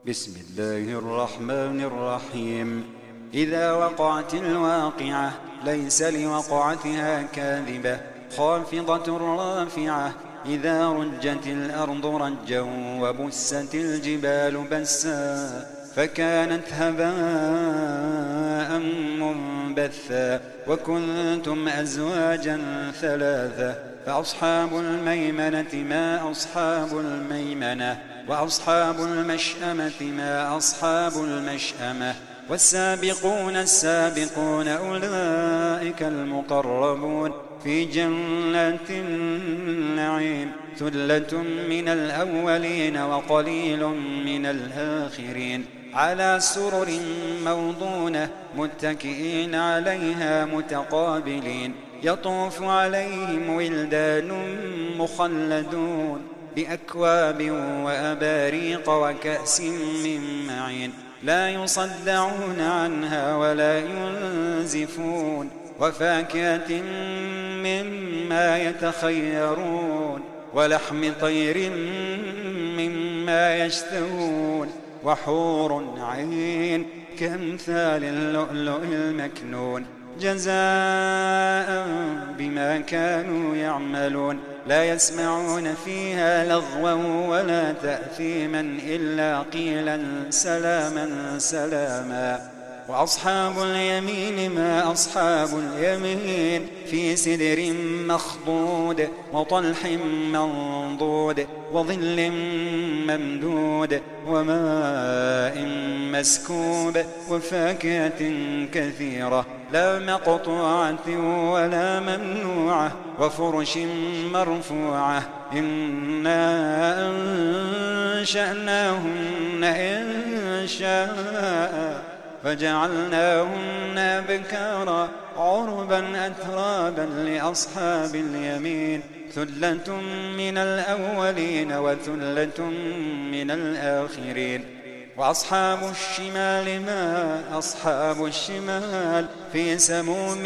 بسم الله الرحمن الرحيم. إذا وقعت الواقعة ليس لوقعتها كاذبة خافضة رافعة. إذا رجت الأرض رجا وبست الجبال بسا فكانت هباء منبثا وكنتم أزواجا ثلاثة فأصحاب الميمنة ما أصحاب الميمنة وأصحاب المشأمة ما أصحاب المشأمة والسابقون السابقون أولئك المقربون في جنات النعيم ثلة من الأولين وقليل من الآخرين على سرر موضونة متكئين عليها متقابلين يطوف عليهم ولدان مخلدون بأكواب وأباريق وكأس من معين لا يصدعون عنها ولا ينزفون وفاكهة مما يتخيرون ولحم طير مما يشتهون وحور عين كأمثال اللؤلؤ المكنون جزاء بما كانوا يعملون لا يسمعون فيها لغوا ولا تأثيما إلا قيلا سلاما سلاما. وأصحاب اليمين ما أصحاب اليمين في سدر مخضود وطلح منضود وظل ممدود وماء مسكوب وفاكهة كثيرة لا مقطوعة ولا ممنوعة وفرش مرفوعة إنا أنشأناهن إنشاء فجعلناهن أبكارا عربا أترابا لأصحاب اليمين ثلة من الأولين وثلة من الآخرين. وأصحاب الشمال ما أصحاب الشمال في سموم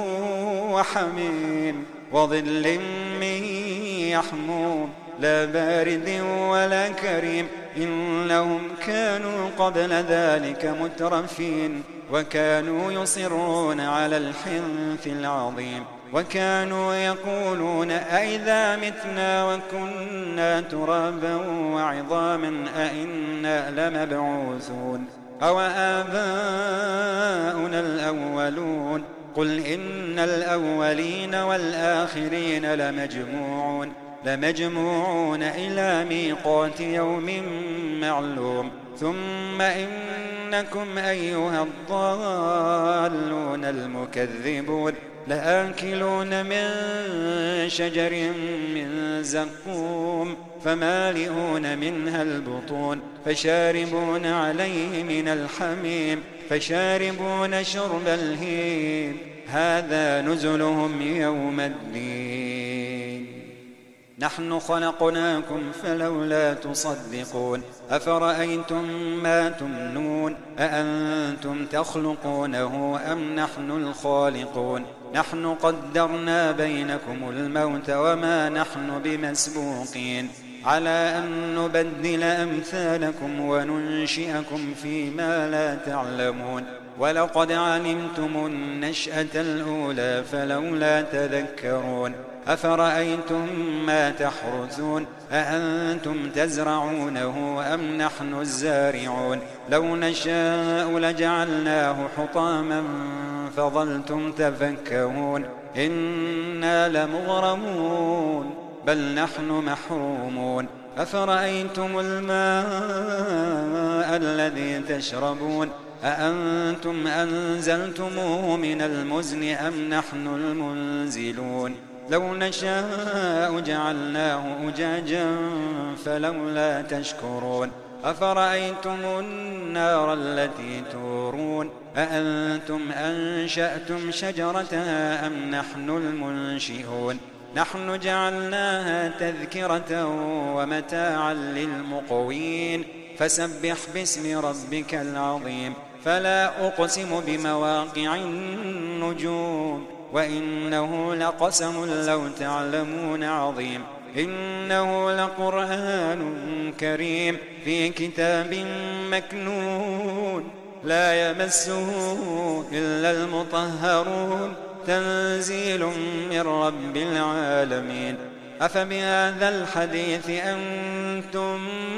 وحميم وظل من يحموم لا بارد ولا كريم إنهم كانوا قبل ذلك مترفين وكانوا يصرون على الحنث العظيم وكانوا يقولون أئذا متنا وكنا ترابا وعظاما أئنا لمبعوثون أو آباؤنا الأولون قل إن الأولين والآخرين لمجموعون إلى ميقات يوم معلوم ثم إنكم أيها الضالون المكذبون لآكلون من شجر من زقوم فمالئون منها البطون فشاربون عليه من الحميم فشاربون شرب الهيم هذا نزلهم يوم الدين. نحن خلقناكم فلولا تصدقون أفرأيتم ما تمنون أأنتم تخلقونه أم نحن الخالقون نحن قدرنا بينكم الموت وما نحن بمسبوقين على أن نبدل أمثالكم وننشئكم فيما لا تعلمون ولقد علمتم النشأة الأولى فلولا تذكرون أفرأيتم ما تحرثون أأنتم تزرعونه أم نحن الزارعون لو نشاء لجعلناه حطاما فظلتم تفكهون إنا لمغرمون بل نحن محرومون. أفرأيتم الماء الذي تشربون أأنتم أنزلتموه من المزن أم نحن المنزلون لو نشاء جعلناه أجاجا فلولا تشكرون. أفرأيتم النار التي تورون أأنتم أنشأتم شجرتها أم نحن المنشئون نحن جعلناها تذكرة ومتاعا للمقوين فسبح باسم ربك العظيم. فلا أقسم بمواقع النجوم وإنه لقسم لو تعلمون عظيم إنه لقرآن كريم في كتاب مكنون لا يمسه إلا المطهرون تنزيل من رب العالمين أفبهذا الحديث أنتم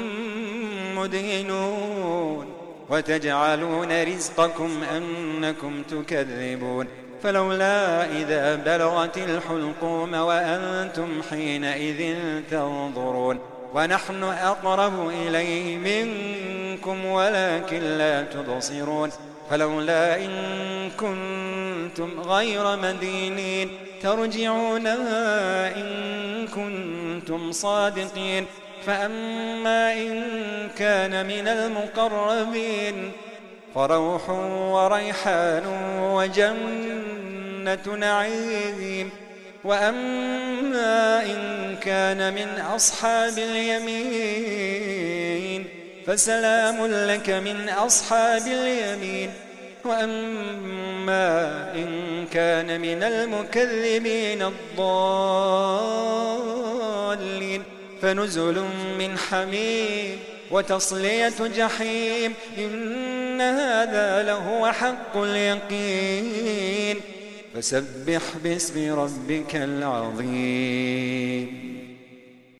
مدهنون وتجعلون رزقكم أنكم تكذبون فلولا إذا بلغت الحلقوم وأنتم حينئذ تنظرون ونحن أقرب إليه منكم ولكن لا تبصرون فلولا إن كنتم غير مدينين ترجعونها إن كنتم صادقين فأما إن كان من المقربين فروح وريحان وجنة نعيم وأما إن كان من أصحاب اليمين فسلام لك من أصحاب اليمين وأما إن كان من المكذبين الضالين فنزل من حميم وتصلية جحيم إن هذا لهو حق اليقين فسبح باسم ربك العظيم.